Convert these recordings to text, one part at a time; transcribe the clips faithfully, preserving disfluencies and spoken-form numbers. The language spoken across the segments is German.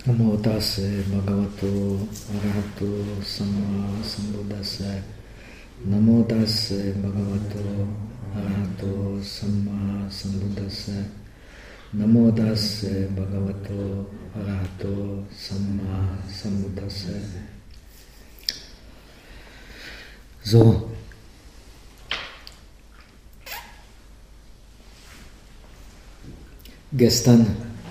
Namo tassa bhagavato arahato samma sambuddhassa. Namo tassa bhagavato arahato samma sambuddhassa. Namo tassa bhagavato arahato samma sambuddhassa. So. Gestern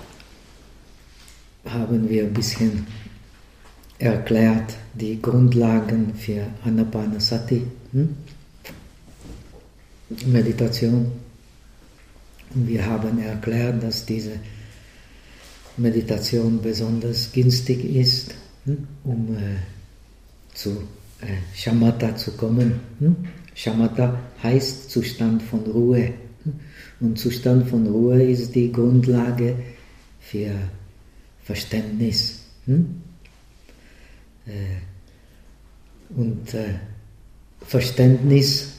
haben wir ein bisschen erklärt die Grundlagen für Anapanasati, hm? Meditation. Und wir haben erklärt, dass diese Meditation besonders günstig ist, hm? um äh, zu äh, Shamatha zu kommen. Hm? Shamatha heißt Zustand von Ruhe. Hm? Und Zustand von Ruhe ist die Grundlage für Verständnis. Hm? Äh, und äh, Verständnis,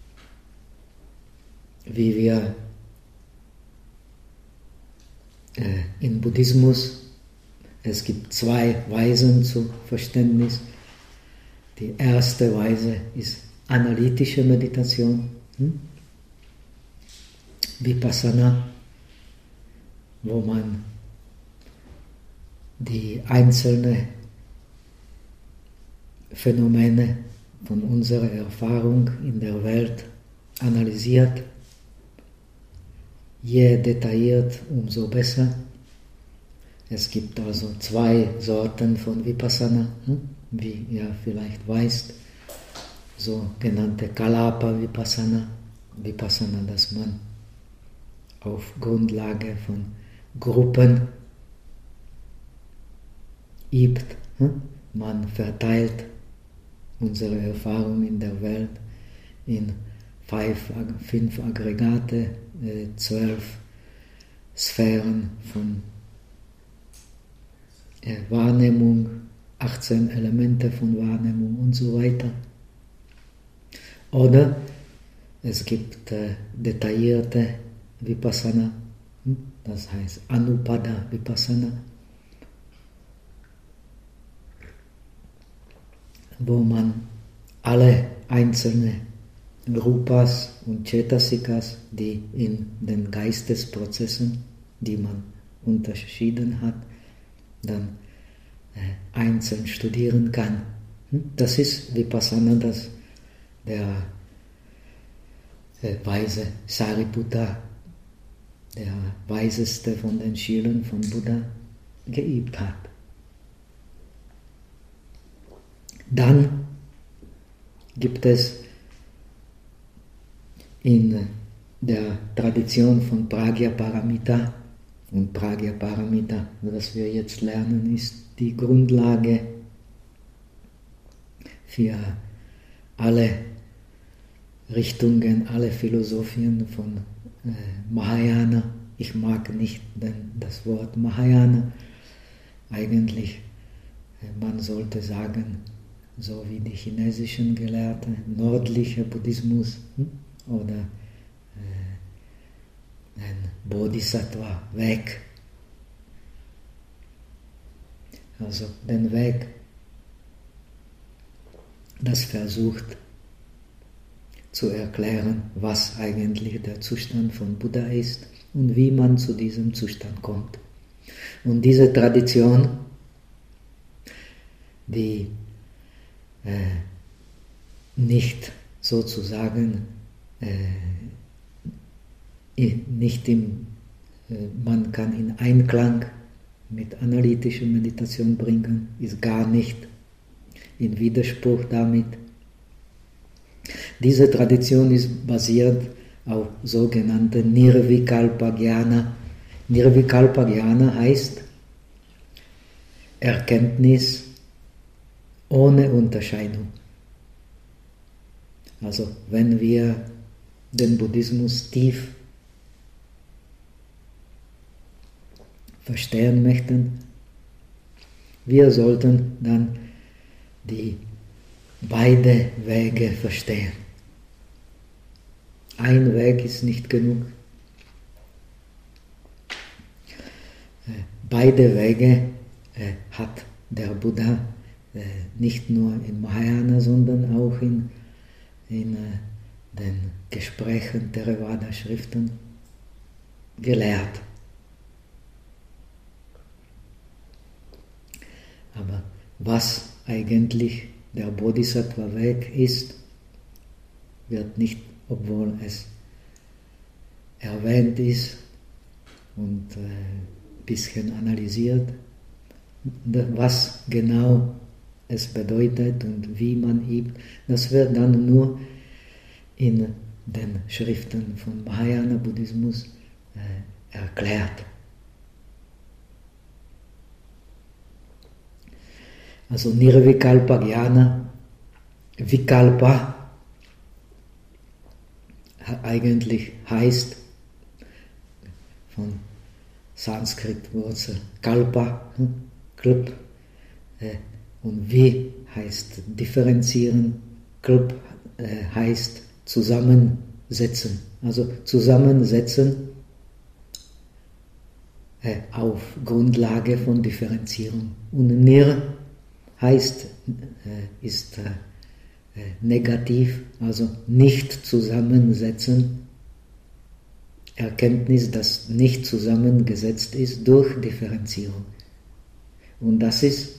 wie wir äh, im Buddhismus, es gibt zwei Weisen zu Verständnis. Die erste Weise ist analytische Meditation, hm? Vipassana, wo man die einzelnen Phänomene von unserer Erfahrung in der Welt analysiert. Je detailliert, umso besser. Es gibt also zwei Sorten von Vipassana, wie ihr vielleicht weißt, sogenannte Kalapa Vipassana, Vipassana, das man auf Grundlage von Gruppen übt. Man verteilt unsere Erfahrung in der Welt in five, fünf Aggregate, äh, zwölf Sphären von äh, Wahrnehmung, achtzehn Elemente von Wahrnehmung und so weiter. Oder es gibt äh, detaillierte Vipassana, das heißt Anupada Vipassana, wo man alle einzelnen Rupas und Cetasikas, die in den Geistesprozessen, die man unterschieden hat, dann äh, einzeln studieren kann. Das ist Vipassana, das der äh, weise Sariputta, der weiseste von den Schülern von Buddha, geübt hat. Dann gibt es in der Tradition von Prajnaparamita, und Prajnaparamita, was wir jetzt lernen, ist die Grundlage für alle Richtungen, alle Philosophien von äh, Mahayana. Ich mag nicht den, das Wort Mahayana. Eigentlich, äh, man sollte sagen, so wie die chinesischen Gelehrten, nördlicher Buddhismus, hm? oder äh, ein Bodhisattva-Weg. Also den Weg, das versucht zu erklären, was eigentlich der Zustand von Buddha ist und wie man zu diesem Zustand kommt. Und diese Tradition, die äh, nicht sozusagen äh, nicht im, äh, man kann in Einklang mit analytischer Meditation bringen, ist gar nicht in Widerspruch damit. Diese Tradition ist basiert auf sogenannten Nirvikalpa Jnana. Nirvikalpa Jnana heißt Erkenntnis ohne Unterscheidung. Also wenn wir den Buddhismus tief verstehen möchten, wir sollten dann die beide Wege verstehen. Ein Weg ist nicht genug. Beide Wege äh, hat der Buddha äh, nicht nur in Mahayana, sondern auch in, in äh, den Gesprächen Theravada-Schriften gelehrt. Aber was eigentlich der Bodhisattva-Weg ist, wird nicht, obwohl es erwähnt ist und ein äh, bisschen analysiert, was genau es bedeutet und wie man übt, das wird dann nur in den Schriften von Mahayana-Buddhismus äh, erklärt. Also Nirvikalpa Jnana, Vikalpa eigentlich heißt von Sanskrit-Wurzel Kalpa, Klub, äh, und Vi heißt differenzieren, Klub äh, heißt zusammensetzen, also zusammensetzen äh, auf Grundlage von Differenzierung. Und Nir heißt, äh, ist äh, äh, negativ, also nicht zusammensetzen, Erkenntnis, das nicht zusammengesetzt ist durch Differenzierung. Und das ist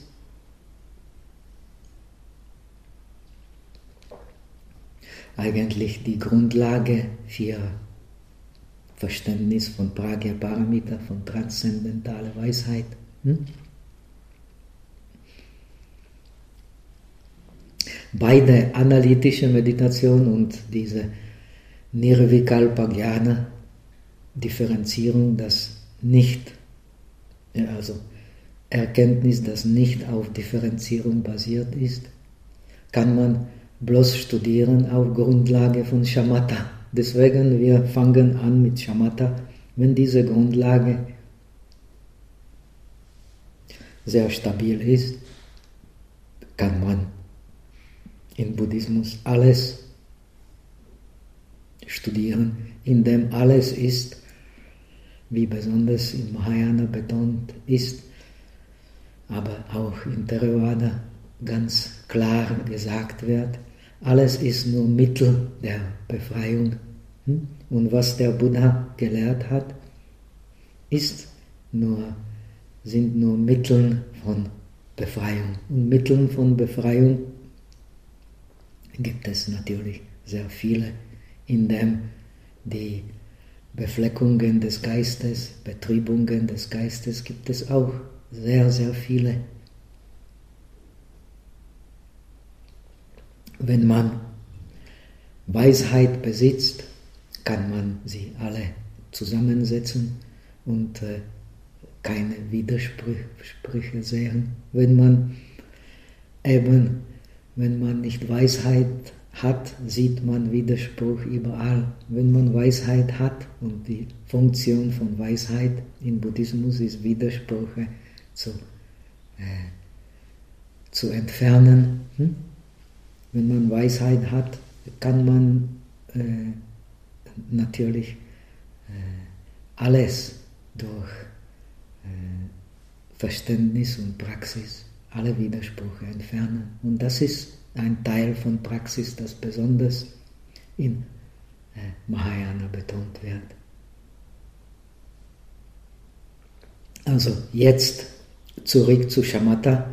eigentlich die Grundlage für Verständnis von Pragya Paramita, von transzendentaler Weisheit. Hm? Beide analytische Meditation und diese Nirvikalpa Jnana, Differenzierung, das nicht, also Erkenntnis, das nicht auf Differenzierung basiert ist, kann man bloß studieren auf Grundlage von Shamatha. Deswegen wir fangen an mit Shamatha, wenn diese Grundlage sehr stabil ist, kann man im Buddhismus alles studieren, in dem alles ist, wie besonders in Mahayana betont ist, aber auch in Theravada ganz klar gesagt wird, alles ist nur Mittel der Befreiung. Und was der Buddha gelehrt hat, ist nur, sind nur Mittel von Befreiung. Und Mittel von Befreiung gibt es natürlich sehr viele, in dem die Befleckungen des Geistes, Betriebungen des Geistes gibt es auch sehr, sehr viele. Wenn man Weisheit besitzt, kann man sie alle zusammensetzen und äh, keine Widersprüche sehen. Wenn man eben, wenn man nicht Weisheit hat, sieht man Widerspruch überall. Wenn man Weisheit hat, und die Funktion von Weisheit im Buddhismus ist, Widersprüche zu, äh, zu entfernen. Hm? Wenn man Weisheit hat, kann man äh, natürlich äh, alles durch äh, Verständnis und Praxis, alle Widersprüche entfernen. Und das ist ein Teil von Praxis, das besonders in äh, Mahayana betont wird. Also jetzt zurück zu Shamatha.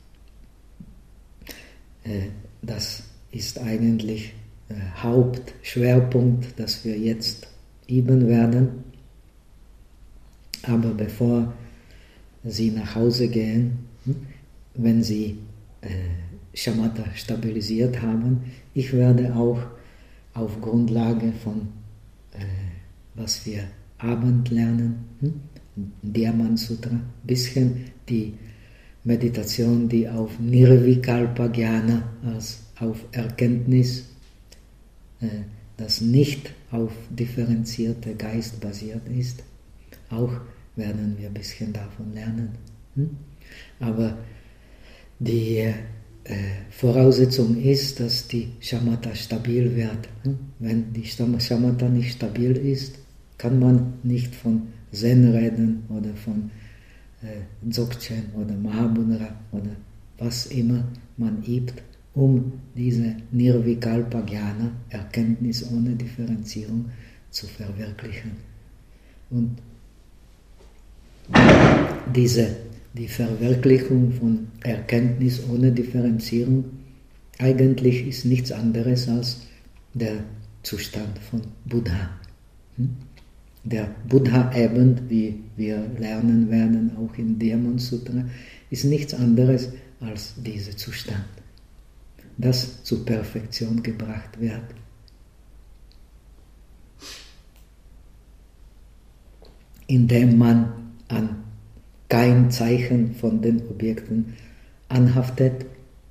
Äh, das ist eigentlich äh, Hauptschwerpunkt, das wir jetzt üben werden. Aber bevor Sie nach Hause gehen, wenn Sie äh, Shamatha stabilisiert haben, ich werde auch auf Grundlage von, äh, was wir Abend lernen, hm? Diamant Sutra, ein bisschen die Meditation, die auf Nirvikalpa Jnana, als auf Erkenntnis, äh, das nicht auf differenzierte Geist basiert ist, auch werden wir ein bisschen davon lernen. Hm? Aber die äh, Voraussetzung ist, dass die Shamatha stabil wird. Hm? Wenn die Shamatha nicht stabil ist, kann man nicht von Zen reden oder von äh, Dzogchen oder Mahamudra oder was immer man übt, um diese Nirvikalpa Jnana, Erkenntnis ohne Differenzierung, zu verwirklichen. Und diese, die Verwirklichung von Erkenntnis ohne Differenzierung eigentlich ist nichts anderes als der Zustand von Buddha. Der Buddha eben, wie wir lernen werden, auch im Diamant Sutra, ist nichts anderes als dieser Zustand, das zur Perfektion gebracht wird. Indem man an kein Zeichen von den Objekten anhaftet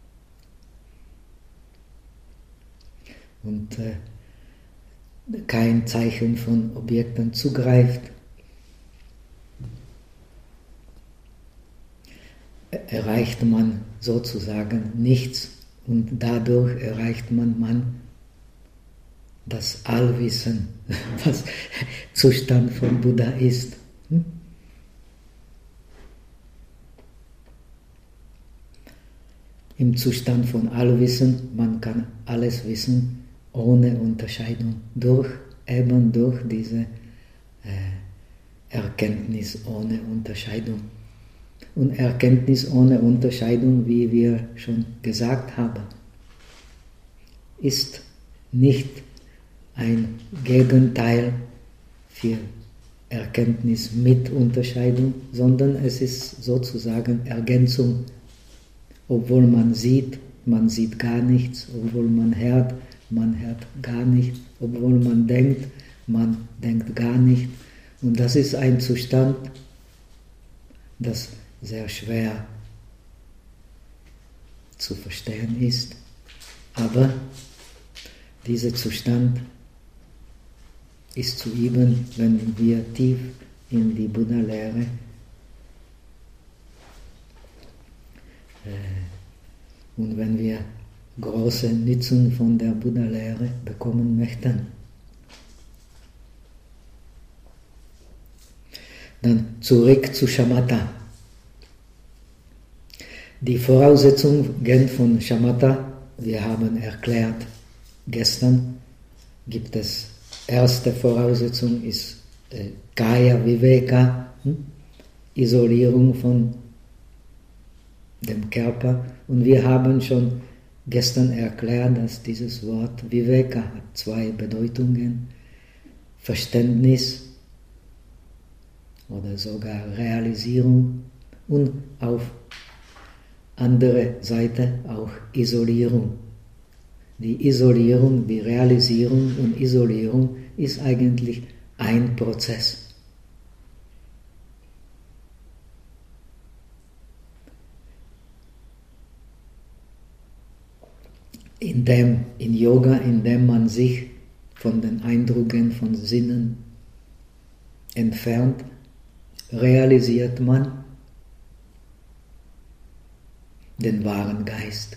und äh, kein Zeichen von Objekten zugreift, erreicht man sozusagen nichts und dadurch erreicht man, man das Allwissen, was Zustand von Buddha ist. Hm? Im Zustand von Allwissen, man kann alles wissen ohne Unterscheidung, durch, eben durch diese äh, Erkenntnis ohne Unterscheidung. Und Erkenntnis ohne Unterscheidung, wie wir schon gesagt haben, ist nicht ein Gegenteil für Erkenntnis mit Unterscheidung, sondern es ist sozusagen Ergänzung. Obwohl man sieht, man sieht gar nichts, obwohl man hört, man hört gar nichts, obwohl man denkt, man denkt gar nicht. Und das ist ein Zustand, das sehr schwer zu verstehen ist. Aber dieser Zustand ist zu üben, wenn wir tief in die Buddha-Lehre äh, und wenn wir große Nutzen von der Buddha-Lehre bekommen möchten. Dann zurück zu Shamatha. Die Voraussetzungen von Shamatha, wir haben erklärt, gestern gibt es erste Voraussetzung ist äh, Kaya Viveka, hm? Isolierung von dem Körper. Und wir haben schon gestern erklärt, dass dieses Wort Viveka hat zwei Bedeutungen: Verständnis oder sogar Realisierung und auf andere Seite auch Isolierung. Die Isolierung, die Realisierung und Isolierung ist eigentlich ein Prozess. In dem, in Yoga, in dem man sich von den Eindrücken von Sinnen entfernt, realisiert man den wahren Geist.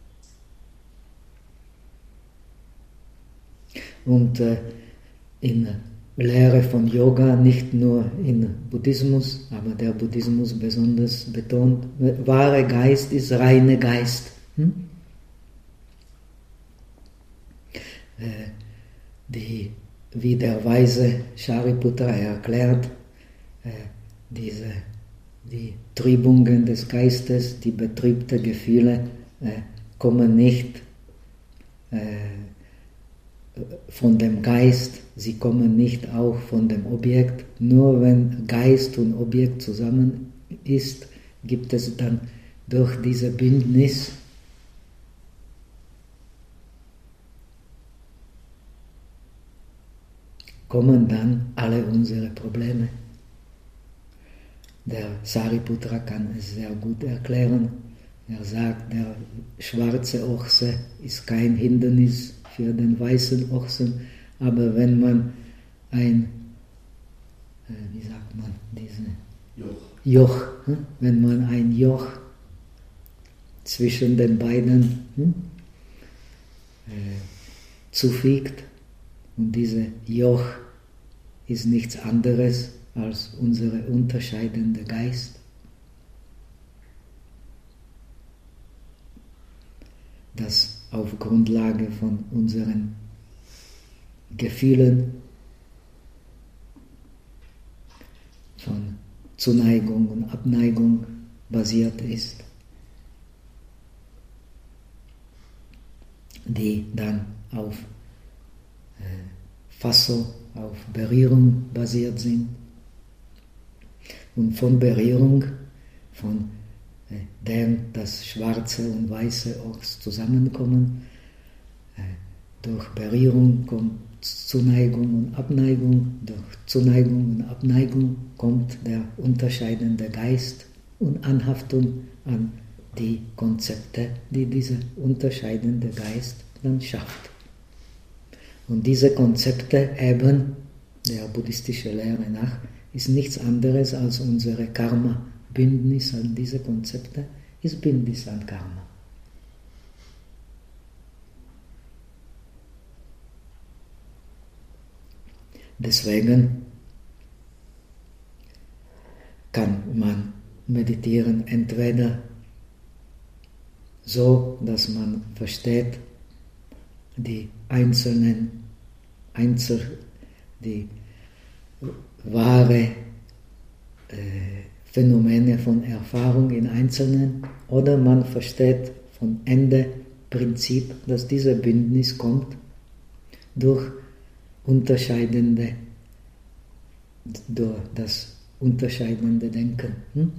Und äh, in Lehre von Yoga, nicht nur in Buddhismus, aber der Buddhismus besonders betont, wahre Geist ist reine Geist. Hm? Äh, die, wie der weise Shariputra erklärt, äh, diese, die Trübungen des Geistes, die betrübten Gefühle äh, kommen nicht äh, von dem Geist, sie kommen nicht auch von dem Objekt. Nur wenn Geist und Objekt zusammen ist, gibt es dann durch diese Bündnis kommen dann alle unsere Probleme. Der Sariputra kann es sehr gut erklären. Er sagt, der schwarze Ochse ist kein Hindernis für den weißen Ochsen, aber wenn man ein, äh, wie sagt man, diese Joch, Joch hm? wenn man ein Joch zwischen den beiden hm? äh, zufügt, und diese Joch ist nichts anderes als unsere unterscheidende Geist. das auf Grundlage von unseren Gefühlen, von Zuneigung und Abneigung basiert ist, die dann auf äh, Fasso, auf Berührung basiert sind. Und von Berührung, von äh, der das Schwarze und Weiße Ochs zusammenkommen, äh, durch Berührung kommt Zuneigung und Abneigung, durch Zuneigung und Abneigung kommt der unterscheidende Geist und Anhaftung an die Konzepte, die dieser unterscheidende Geist dann schafft. Und diese Konzepte eben, der buddhistischen Lehre nach, ist nichts anderes als unsere Karma-Bündnis an diese Konzepte, ist Bündnis an Karma. Deswegen kann man meditieren entweder so, dass man versteht die einzelnen, Einzel, die wahre äh, Phänomene von Erfahrung in Einzelnen, oder man versteht von Ende Prinzip, dass dieser Bündnis kommt durch unterscheidende, durch das unterscheidende Denken. Hm?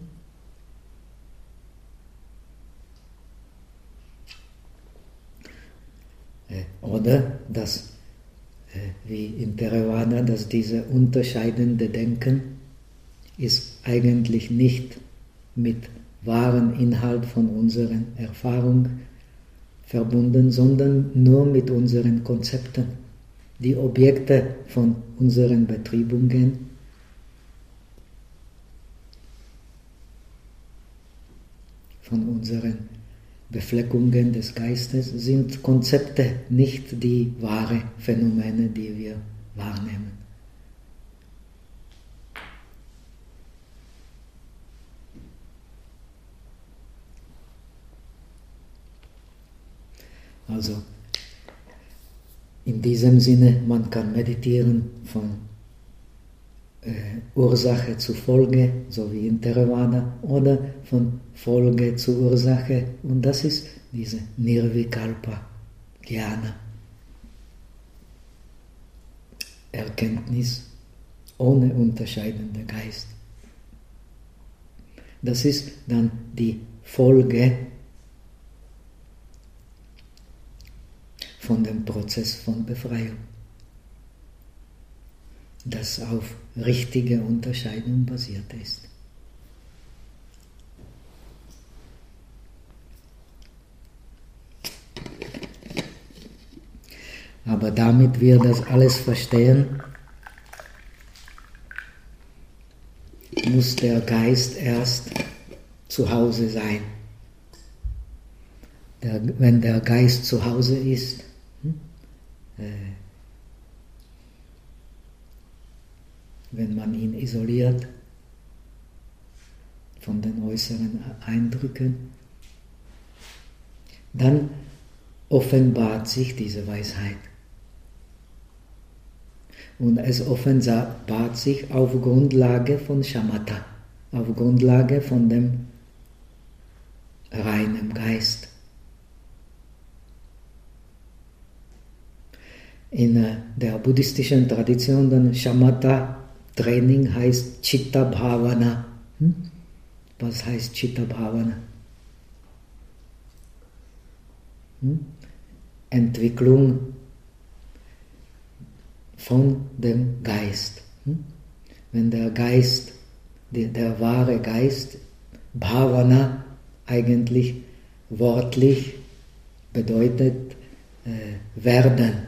Oder dass, wie in Theravada, dass dieses unterscheidende Denken ist eigentlich nicht mit wahren Inhalt von unserer Erfahrung verbunden, sondern nur mit unseren Konzepten, die Objekte von unseren Betriebungen, von unseren Befleckungen des Geistes sind Konzepte, nicht die wahren Phänomene, die wir wahrnehmen. Also in diesem Sinne, man kann meditieren von äh, Ursache zu Folge, so wie in Theravada, oder von Folge zu Ursache, und das ist diese Nirvikalpa Jnana, Erkenntnis ohne unterscheidender Geist. Das ist dann die Folge von dem Prozess von Befreiung, das auf richtige Unterscheidung basiert ist. Aber damit wir das alles verstehen, muss der Geist erst zu Hause sein. Der, wenn der Geist zu Hause ist, äh, wenn man ihn isoliert von den äußeren Eindrücken, dann offenbart sich diese Weisheit. Und es offenbart sich auf Grundlage von Shamatha, auf Grundlage von dem reinen Geist. In der buddhistischen Tradition, dann Shamatha-Training heißt Chitta Bhavana. Hm? Was heißt Chitta Bhavana? Hm? Entwicklung von dem Geist. Hm? Wenn der Geist, der, der wahre Geist, Bhavana eigentlich wortlich bedeutet äh, werden.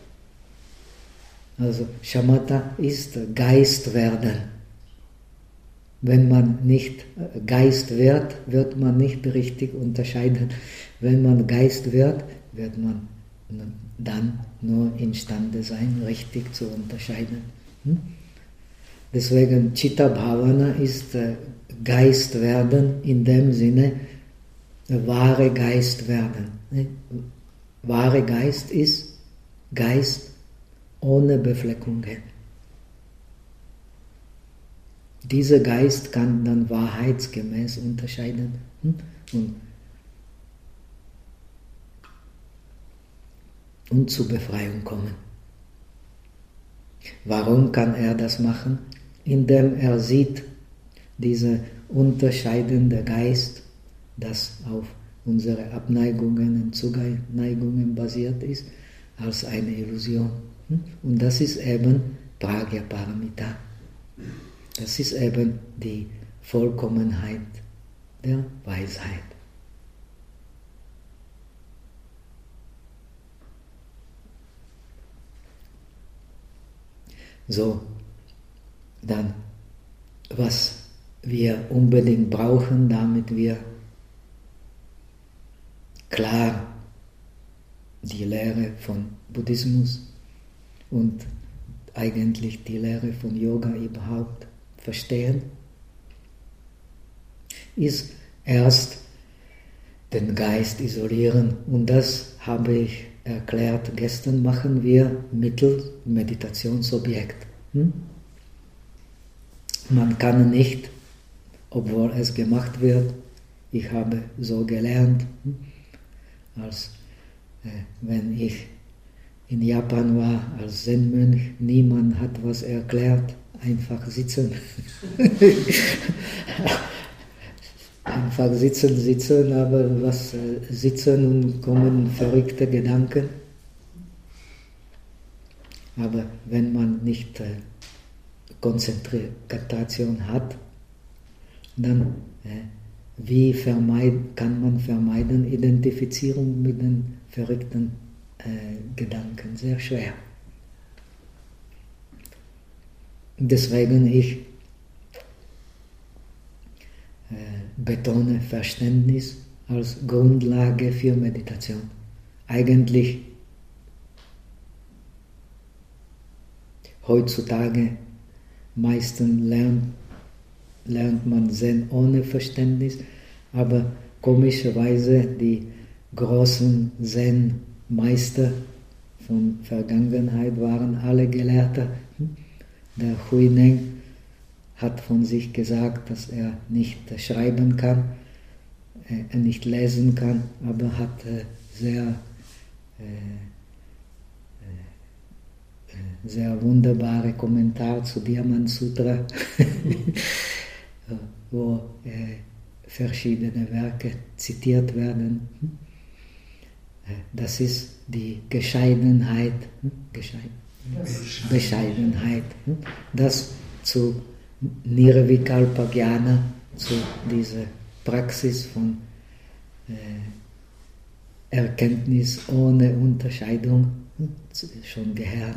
Also Shamatha ist Geist werden. Wenn man nicht Geist wird, wird man nicht richtig unterscheiden. Wenn man Geist wird, wird man dann nur imstande sein, richtig zu unterscheiden. Hm? Deswegen Chitta Bhavana ist Geist werden in dem Sinne, der wahre Geist werden. Wahre Geist ist Geist ohne Befleckungen. Dieser Geist kann dann wahrheitsgemäß unterscheiden und, und zur Befreiung kommen. Warum kann er das machen? Indem er sieht, dieser unterscheidende Geist, das auf unsere Abneigungen und Zuneigungen basiert ist, als eine Illusion. Und das ist eben Prajnaparamita. Das ist eben die Vollkommenheit der Weisheit. So, dann, was wir unbedingt brauchen, damit wir klar die Lehre von Buddhismus und eigentlich die Lehre von Yoga überhaupt verstehen, ist erst den Geist isolieren. Und das habe ich erklärt. Gestern machen wir mittels Meditationsobjekt. Hm? Man kann nicht, obwohl es gemacht wird, ich habe so gelernt, hm? als äh, wenn ich in Japan war als Zen-Mönch, niemand hat was erklärt, einfach sitzen. Einfach sitzen, sitzen, aber was äh, sitzen und kommen verrückte Gedanken. Aber wenn man nicht äh, Konzentration hat, dann äh, wie vermeid, kann man vermeiden Identifizierung mit den verrückten äh, Gedanken? Sehr schwer. Deswegen ich äh, betone Verständnis als Grundlage für Meditation. Eigentlich heutzutage meistens lernt, lernt man Zen ohne Verständnis, aber komischerweise die großen Zen-Meister von Vergangenheit waren alle Gelehrte. Der Huineng hat von sich gesagt, dass er nicht schreiben kann, er nicht lesen kann, aber hat sehr, sehr wunderbare Kommentar zu Diamant Sutra, wo verschiedene Werke zitiert werden. Das ist die Bescheidenheit, Bescheidenheit, das zu Nirvikalpa Jnana, zu dieser Praxis von äh, Erkenntnis ohne Unterscheidung schon gehört.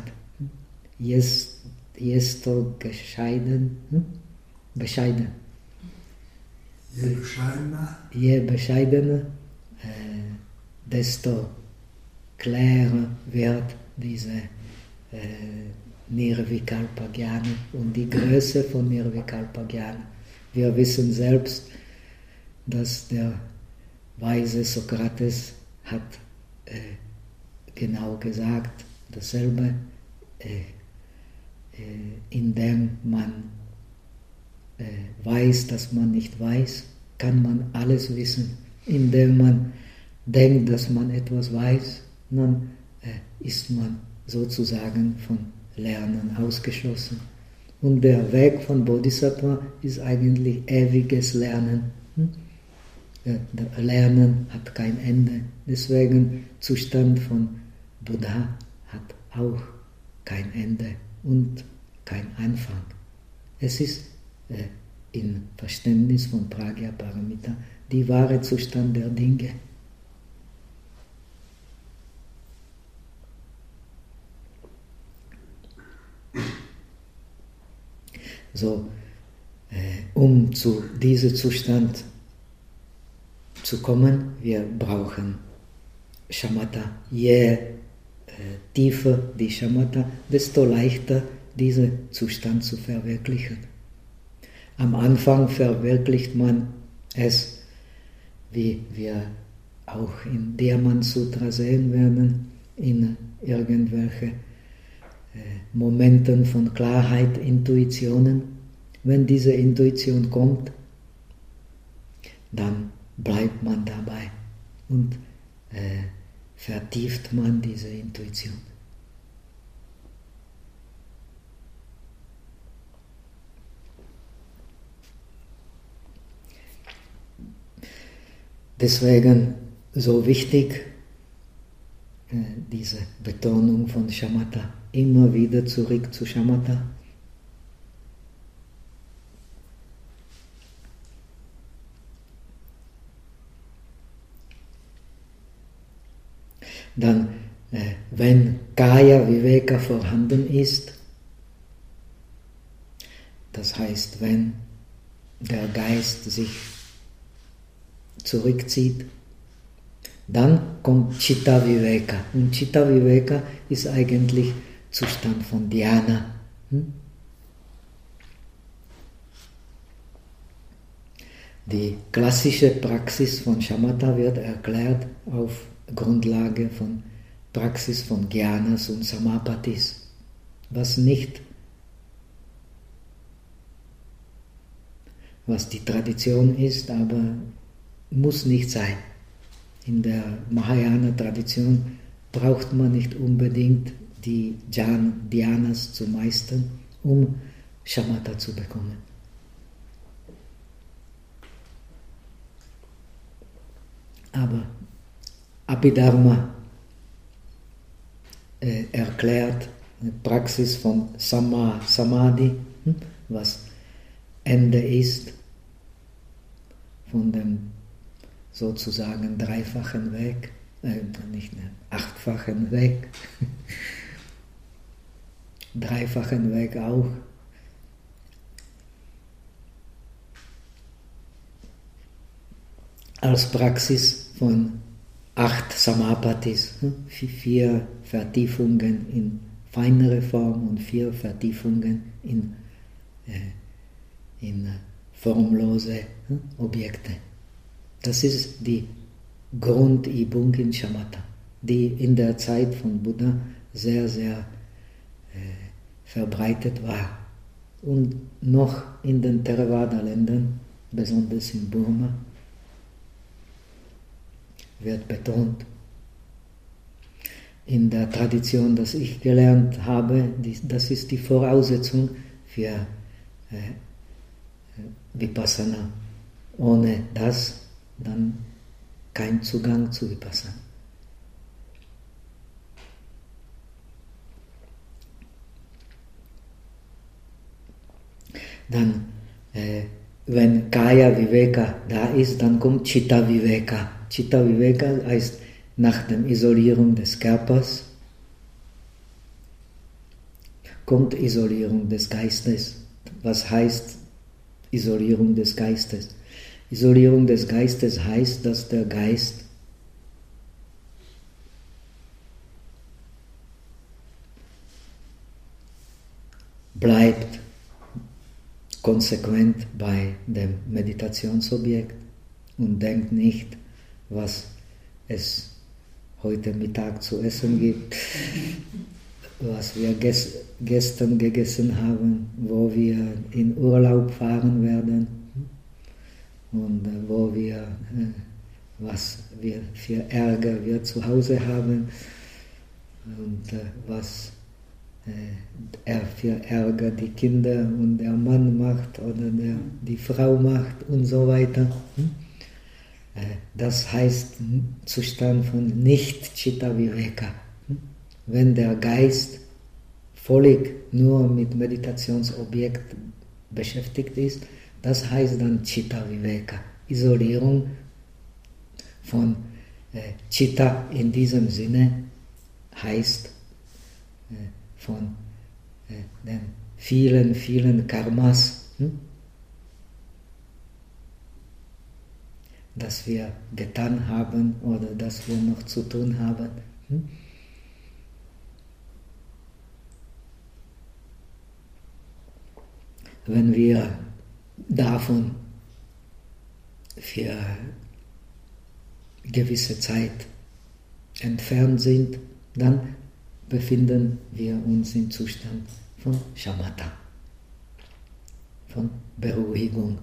Desto gescheiden, bescheiden. Je bescheidener, je bescheidener äh, desto klarer wird diese äh, Nirvikalpa Jnana und die Größe von Nirvikalpa Jnana. Wir wissen selbst, dass der weise Sokrates hat äh, genau gesagt, dasselbe, äh, äh, indem man äh, weiß, dass man nicht weiß, kann man alles wissen. Indem man denkt, dass man etwas weiß, dann äh, ist man sozusagen von Lernen ausgeschlossen. Und der Weg von Bodhisattva ist eigentlich ewiges Lernen. Hm? Der Lernen hat kein Ende. Deswegen Zustand von Buddha hat auch kein Ende und kein Anfang. Es ist äh, im Verständnis von Prajnaparamita die wahre Zustand der Dinge. So, äh, um zu diesem Zustand zu kommen, wir brauchen Shamatha. Je äh, tiefer die Shamatha, desto leichter diesen Zustand zu verwirklichen. Am Anfang verwirklicht man es wie wir auch in Diamant Sutra sehen werden, in irgendwelche äh, Momenten von Klarheit, Intuitionen. Wenn diese Intuition kommt, dann bleibt man dabei und äh, vertieft man diese Intuition. Deswegen so wichtig, äh, diese Betonung von Shamatha, immer wieder zurück zu Shamatha. Dann, äh, wenn Kaya Viveka vorhanden ist, das heißt, wenn der Geist sich zurückzieht, dann kommt Chitta Viveka. Und Chitta Viveka ist eigentlich Zustand von Dhyana. Hm? Die klassische Praxis von Shamatha wird erklärt auf Grundlage von Praxis von Jnanas und Samapatis, was nicht, was die Tradition ist, aber muss nicht sein. In der Mahayana-Tradition braucht man nicht unbedingt die Dhyanas zu meistern, um Shamatha zu bekommen. Aber Abhidharma äh, erklärt eine Praxis von Sama, Samadhi, hm, was Ende ist von dem sozusagen dreifachen Weg, äh, nicht mehr, achtfachen Weg, dreifachen Weg auch. Als Praxis von acht Samapatis, vier Vertiefungen in feinere Form und vier Vertiefungen in, äh, in formlose Objekte. Das ist die Grundübung in Shamatha, die in der Zeit von Buddha sehr, sehr äh, verbreitet war und noch in den Theravada-Ländern, besonders in Burma, wird betont. In der Tradition, das ich gelernt habe, das ist die Voraussetzung für äh, Vipassana. Ohne das dann kein Zugang zu Vipassana. Dann, äh, wenn Kaya Viveka da ist, dann kommt Chitta Viveka. Chitta Viveka heißt nach der Isolierung des Körpers, kommt Isolierung des Geistes. Was heißt Isolierung des Geistes? Isolierung des Geistes heißt, dass der Geist bleibt konsequent bei dem Meditationsobjekt und denkt nicht, was es heute Mittag zu essen gibt, was wir ges- gestern gegessen haben, wo wir in Urlaub fahren werden und äh, wo wir, äh, was wir für Ärger wir zu Hause haben und äh, was äh, er für Ärger die Kinder und der Mann macht oder der, die Frau macht und so weiter. Hm? Das heißt Zustand von Nicht-Chitta Viveka. Wenn der Geist völlig nur mit Meditationsobjekt beschäftigt ist, das heißt dann Chitta Viveka. Isolierung von äh, Chitta in diesem Sinne heißt äh, von äh, den vielen, vielen Karmas, hm? das wir getan haben oder das wir noch zu tun haben. Hm? Wenn wir davon für gewisse Zeit entfernt sind, dann befinden wir uns im Zustand von Shamatha, von Beruhigung.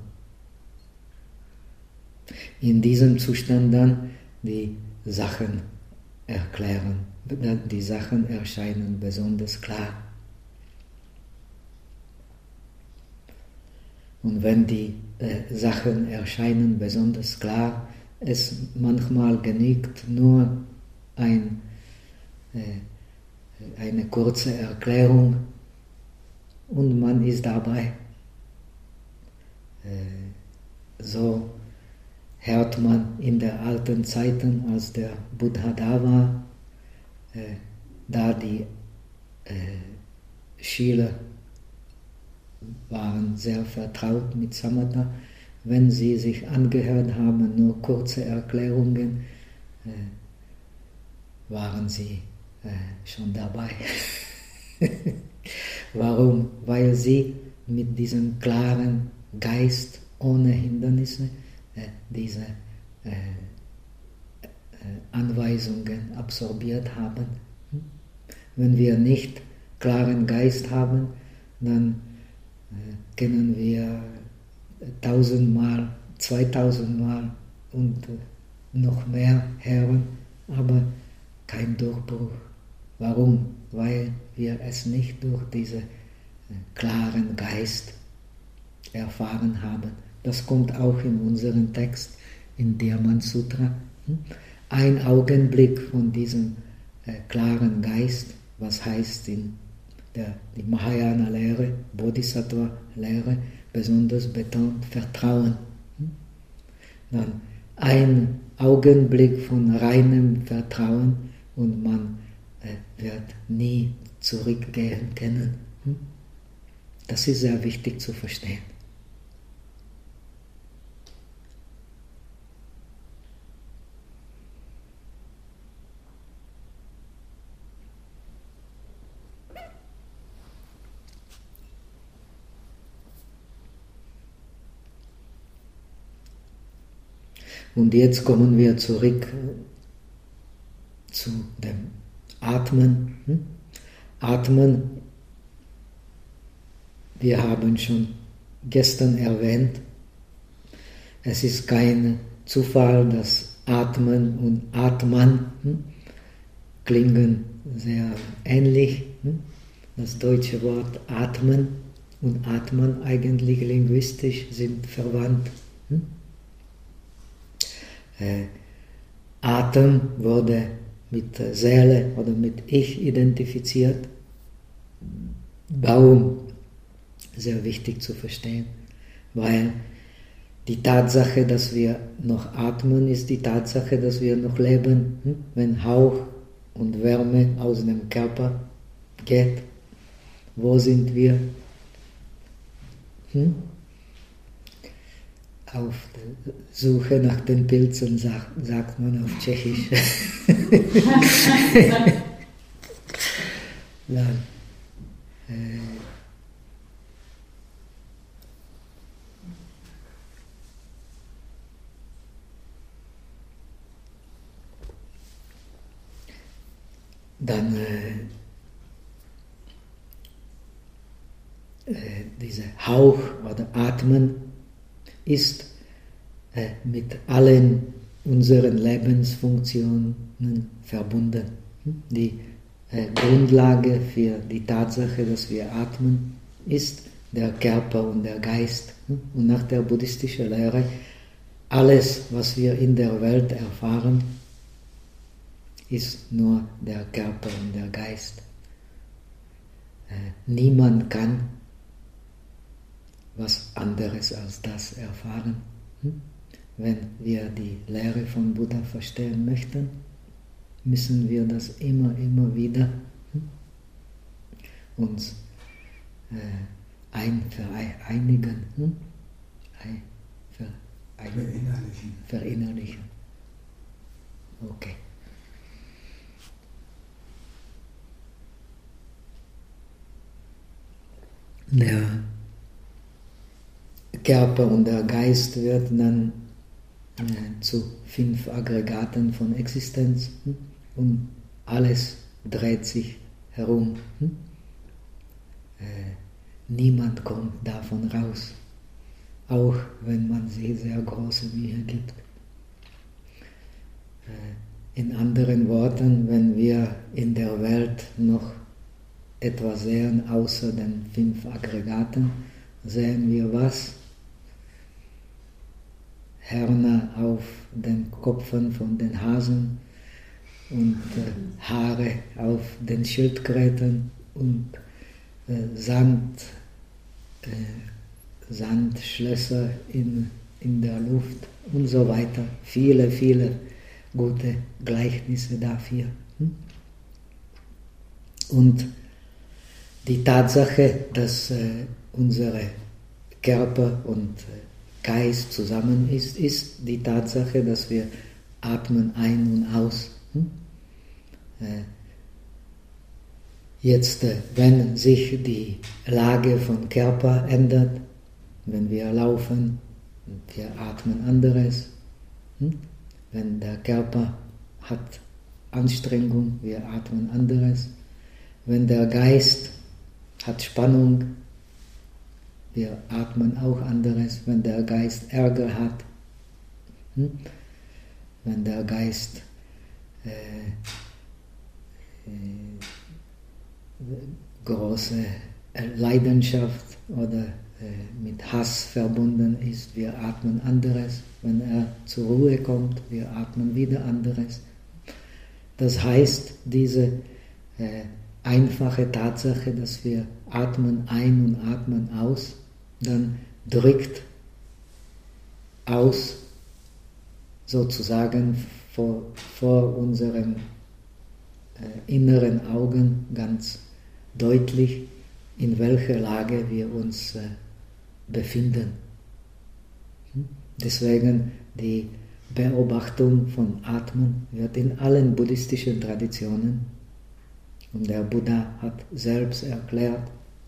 In diesem Zustand dann die Sachen erklären, die Sachen erscheinen besonders klar. Und wenn die äh, Sachen erscheinen besonders klar, es manchmal genügt nur ein, äh, eine kurze Erklärung und man ist dabei. Äh, so hört man in der alten Zeiten, als der Buddha da war, äh, da die äh, Schüler waren sehr vertraut mit Samatha, wenn sie sich angehört haben, nur kurze Erklärungen, äh, waren sie äh, schon dabei. Warum? Weil sie mit diesem klaren Geist ohne Hindernisse äh, diese äh, äh, Anweisungen absorbiert haben. Wenn wir nicht klaren Geist haben, dann äh, können wir tausendmal, zweitausendmal und äh, noch mehr hören, aber kein Durchbruch. Warum? Weil wir es nicht durch diesen äh, klaren Geist erfahren haben. Das kommt auch in unserem Text, in Diamant Sutra. Ein Augenblick von diesem äh, klaren Geist, was heißt in der die Mahayana-Lehre, Bodhisattva-Lehre, besonders betont Vertrauen. Dann ein Augenblick von reinem Vertrauen und man äh, wird nie zurückgehen können. Das ist sehr wichtig zu verstehen. Und jetzt kommen wir zurück zu dem Atmen. Atmen, wir haben schon gestern erwähnt, es ist kein Zufall, dass Atmen und Atman klingen sehr ähnlich. Das deutsche Wort Atmen und Atman eigentlich linguistisch sind verwandt. Äh, Atem wurde mit Seele oder mit Ich identifiziert. Warum? Sehr wichtig zu verstehen, weil die Tatsache, dass wir noch atmen, ist die Tatsache, dass wir noch leben. Wenn Hauch und Wärme aus dem Körper geht, wo sind wir? Hm? Auf der Suche nach den Pilzen, sagt, sagt man auf Tschechisch. Dann, äh, dann äh, äh, dieser Hauch oder Atmen ist äh, mit allen unseren Lebensfunktionen verbunden. Die äh, Grundlage für die Tatsache, dass wir atmen, ist der Körper und der Geist. Und nach der buddhistischen Lehre, alles, was wir in der Welt erfahren, ist nur der Körper und der Geist. Äh, niemand kann was anderes als das erfahren. Wenn wir die Lehre von Buddha verstehen möchten, müssen wir das immer, immer wieder uns äh, ein, vereinigen, ein, vereinigen, verinnerlichen. verinnerlichen. Okay. Der Körper und der Geist wird dann äh, zu fünf Aggregaten von Existenz hm? und alles dreht sich herum. Hm? Äh, niemand kommt davon raus, auch wenn man sich sehr große Mühe gibt. Äh, in anderen Worten, wenn wir in der Welt noch etwas sehen außer den fünf Aggregaten, sehen wir was? Hörner auf den Köpfen von den Hasen und äh, Haare auf den Schildkröten und äh, Sand, äh, Sandschlösser in, in der Luft und so weiter. Viele, viele gute Gleichnisse dafür. Und die Tatsache, dass äh, unsere Körper und äh, Geist zusammen ist, ist die Tatsache, dass wir atmen ein und aus. Hm? Äh, jetzt, äh, wenn sich die Lage von Körper ändert, wenn wir laufen, wir atmen anderes. Hm? Wenn der Körper hat Anstrengung, wir atmen anderes. Wenn der Geist hat Spannung, wir atmen auch anderes. Wenn der Geist Ärger hat, hm? wenn der Geist äh, äh, große Leidenschaft oder äh, mit Hass verbunden ist, wir atmen anderes. Wenn er zur Ruhe kommt, wir atmen wieder anderes. Das heißt, diese äh, einfache Tatsache, dass wir atmen ein und atmen aus, dann drückt aus, sozusagen vor, vor unseren äh, inneren Augen ganz deutlich, in welcher Lage wir uns äh, befinden. Hm? Deswegen die Beobachtung von Atmen wird in allen buddhistischen Traditionen, und der Buddha hat selbst erklärt,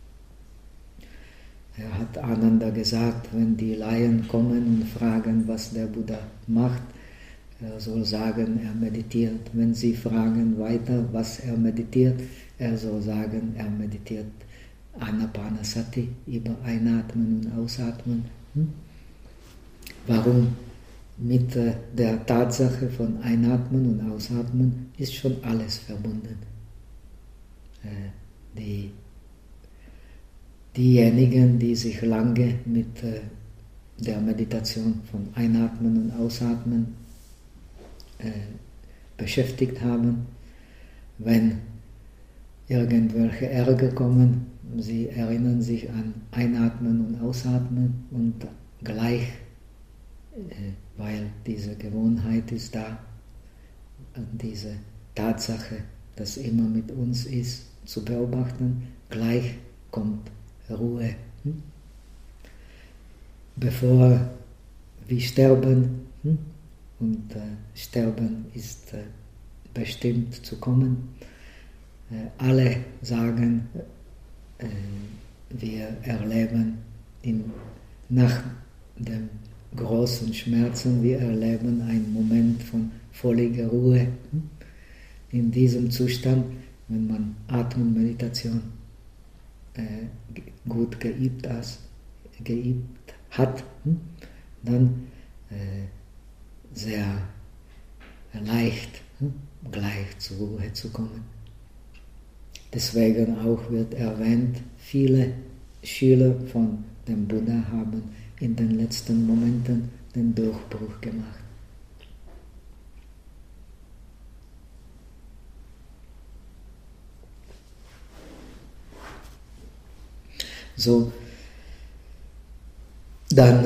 er hat Ananda gesagt, wenn die Laien kommen und fragen, was der Buddha macht, er soll sagen, er meditiert. Wenn sie fragen weiter, was er meditiert, er soll sagen, er meditiert Anapanasati, über Einatmen und Ausatmen. Hm? Warum? Mit der Tatsache von Einatmen und Ausatmen ist schon alles verbunden. Die, diejenigen, die sich lange mit der Meditation von Einatmen und Ausatmen äh, beschäftigt haben, wenn irgendwelche Ärger kommen, sie erinnern sich an Einatmen und Ausatmen und gleich, äh, weil diese Gewohnheit ist da, diese Tatsache, das immer mit uns ist, zu beobachten, gleich kommt Ruhe. Hm? Bevor wir sterben, hm? und äh, Sterben ist äh, bestimmt zu kommen, äh, alle sagen, äh, wir erleben in, nach dem großen Schmerzen, wir erleben einen Moment von völliger Ruhe. Hm? In diesem Zustand, wenn man Atemmeditation äh, gut geübt, has, geübt hat, hm, dann äh, sehr leicht hm, gleich zur Ruhe zu kommen. Deswegen auch wird erwähnt, viele Schüler von dem Buddha haben in den letzten Momenten den Durchbruch gemacht. So, dann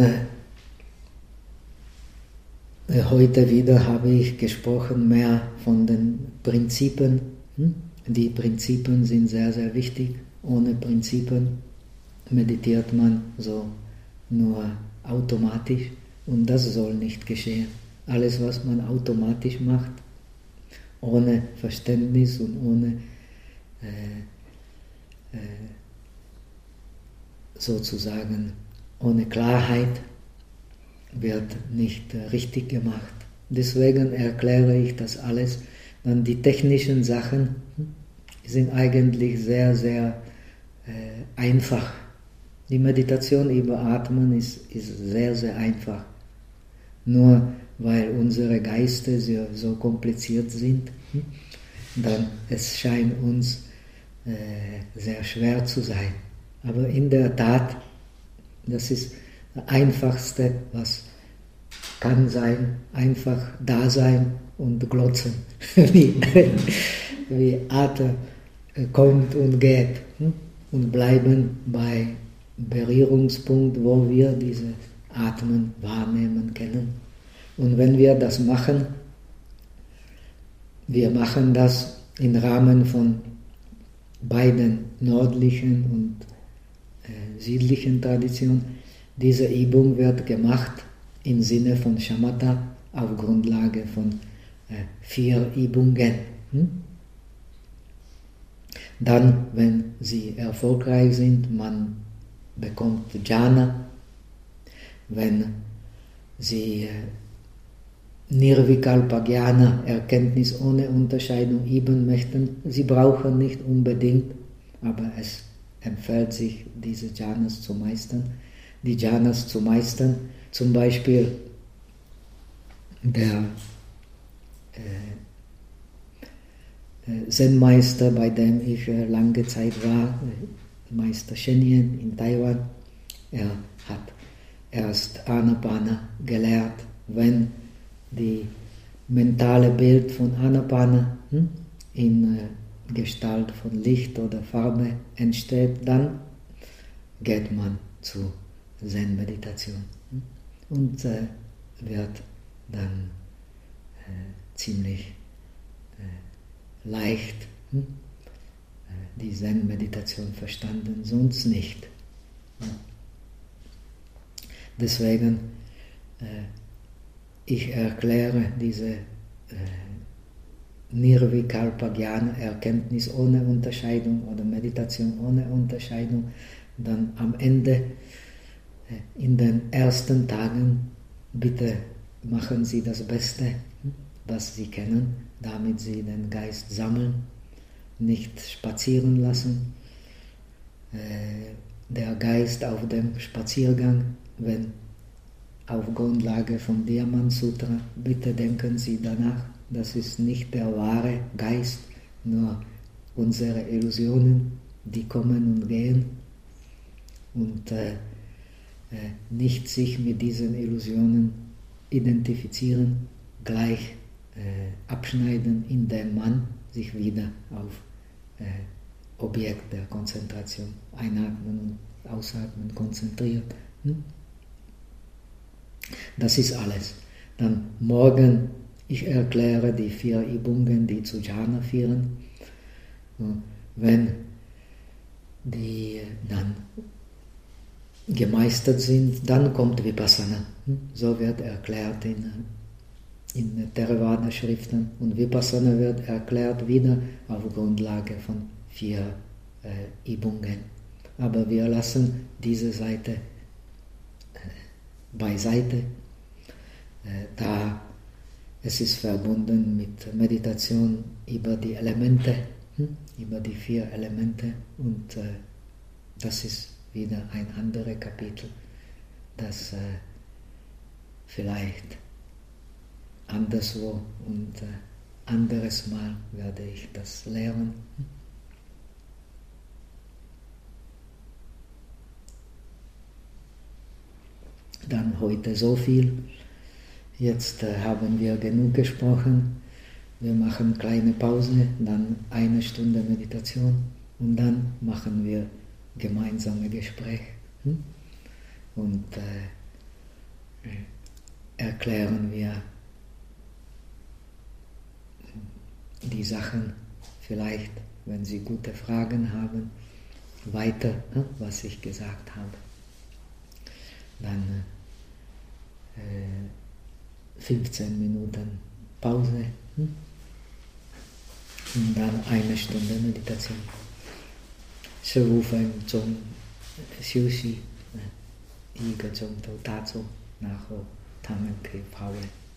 äh, heute wieder habe ich gesprochen mehr von den Prinzipien. Hm? Die Prinzipien sind sehr, sehr wichtig. Ohne Prinzipien meditiert man so nur automatisch und das soll nicht geschehen. Alles, was man automatisch macht, ohne Verständnis und ohne äh, äh, sozusagen ohne Klarheit, wird nicht richtig gemacht. Deswegen erkläre ich das alles. Dann die technischen Sachen sind eigentlich sehr, sehr äh, einfach. Die Meditation über Atmen ist, ist sehr, sehr einfach. Nur weil unsere Geister so, so kompliziert sind, dann es scheint uns äh, sehr schwer zu sein. Aber in der Tat, das ist das Einfachste, was kann sein, einfach da sein und glotzen, wie, wie Atem kommt und geht, und bleiben bei Berührungspunkt, wo wir dieses Atmen wahrnehmen können. Und wenn wir das machen, wir machen das im Rahmen von beiden nördlichen und äh, südlichen Traditionen. Diese Übung wird gemacht im Sinne von Shamatha auf Grundlage von äh, vier Übungen. Hm? Dann, wenn sie erfolgreich sind, man bekommt Jhana. Wenn sie äh, Nirvikalpa Jnana, Erkenntnis ohne Unterscheidung üben möchten, sie brauchen nicht unbedingt, aber es empfiehlt sich, diese Jhanas zu meistern. Die Jhanas zu meistern, zum Beispiel der äh, Zen-Meister, bei dem ich äh, lange Zeit war, Meister Shen in Taiwan, er hat erst Anapana gelehrt. Wenn die mentale Bild von Anapana hm, in äh, Gestalt von Licht oder Farbe entsteht, dann geht man zu Zen-Meditation hm, und äh, wird dann äh, ziemlich äh, leicht hm, äh, die Zen-Meditation verstanden, sonst nicht. Ja. Deswegen äh, ich erkläre diese äh, Nirvikalpa Jnana, Erkenntnis ohne Unterscheidung oder Meditation ohne Unterscheidung, dann am Ende, äh, in den ersten Tagen, bitte machen Sie das Beste, was Sie kennen, damit Sie den Geist sammeln, nicht spazieren lassen. Äh, der Geist auf dem Spaziergang, wenn auf Grundlage von Diamant Sutra, bitte denken Sie danach, das ist nicht der wahre Geist, nur unsere Illusionen, die kommen und gehen, und äh, äh, nicht sich mit diesen Illusionen identifizieren, gleich äh, abschneiden, indem man sich wieder auf äh, Objekt der Konzentration, Einatmen und Ausatmen konzentriert. Hm? Das ist alles. Dann morgen, ich erkläre die vier Übungen, die zu Jhana führen. Wenn die dann gemeistert sind, dann kommt Vipassana. So wird erklärt in, in Theravada-Schriften. Und Vipassana wird erklärt wieder auf Grundlage von vier äh, Übungen. Aber wir lassen diese Seite beiseite, äh, da es ist verbunden mit Meditation über die Elemente, hm, über die vier Elemente, und äh, das ist wieder ein anderes Kapitel, das äh, vielleicht anderswo und äh, anderes Mal werde ich das lehren. Dann heute so viel. Jetzt äh, haben wir genug gesprochen. Wir machen eine kleine Pause, dann eine Stunde Meditation und dann machen wir gemeinsame Gespräche hm? und äh, erklären wir die Sachen vielleicht, wenn Sie gute Fragen haben, weiter, hm? was ich gesagt habe. Dann äh, fünfzehn Minuten Pause hm? und dann eine Stunde Meditation. Sư phụ phèn chung siêu si y cái chung tàu ta chung na khổ Tamape Power.